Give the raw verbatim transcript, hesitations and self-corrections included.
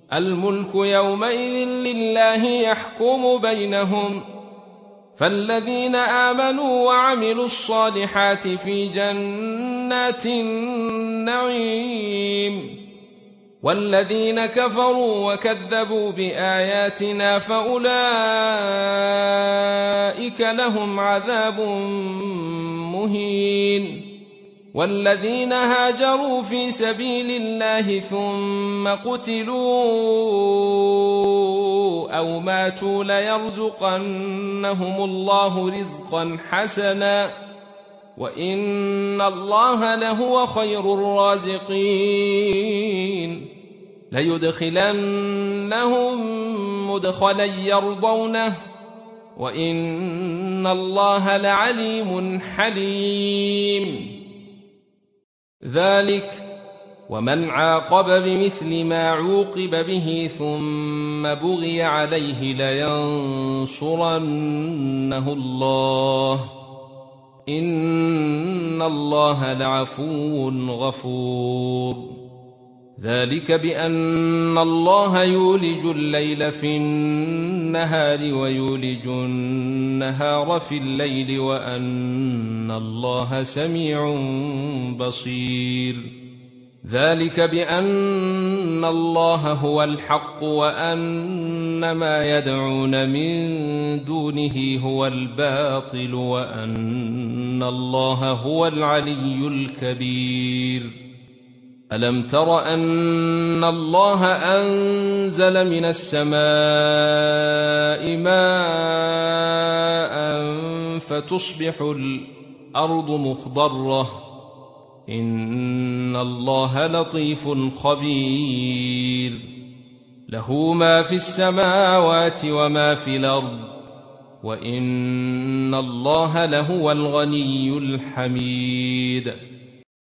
الملك يومئذ لله يحكم بينهم، فالذين آمنوا وعملوا الصالحات في جنات النعيم، والذين كفروا وكذبوا بآياتنا فأولئك لهم عذاب مهين. والذين هاجروا في سبيل الله ثم قتلوا أو ماتوا ليرزقنهم الله رزقا حسنا وإن الله لهو خير الرازقين. ليدخلنهم مدخلا يرضونه وإن الله لعليم حليم. ذلك ومن عاقب بمثل ما عوقب به ثم بغي عليه لينصرنه الله إن الله لعفو غفور. ذلك بأن الله يولج الليل في النهار ويولج النهار في الليل وأن الله سميع بصير. ذلك بأن الله هو الحق وأن ما يدعون من دونه هو الباطل وأن الله هو العلي الكبير. ألم تر أن الله أنزل من السماء ماء فتصبح الأرض مخضرة إن الله لطيف خبير. له ما في السماوات وما في الأرض وإن الله لهو الغني الحميد.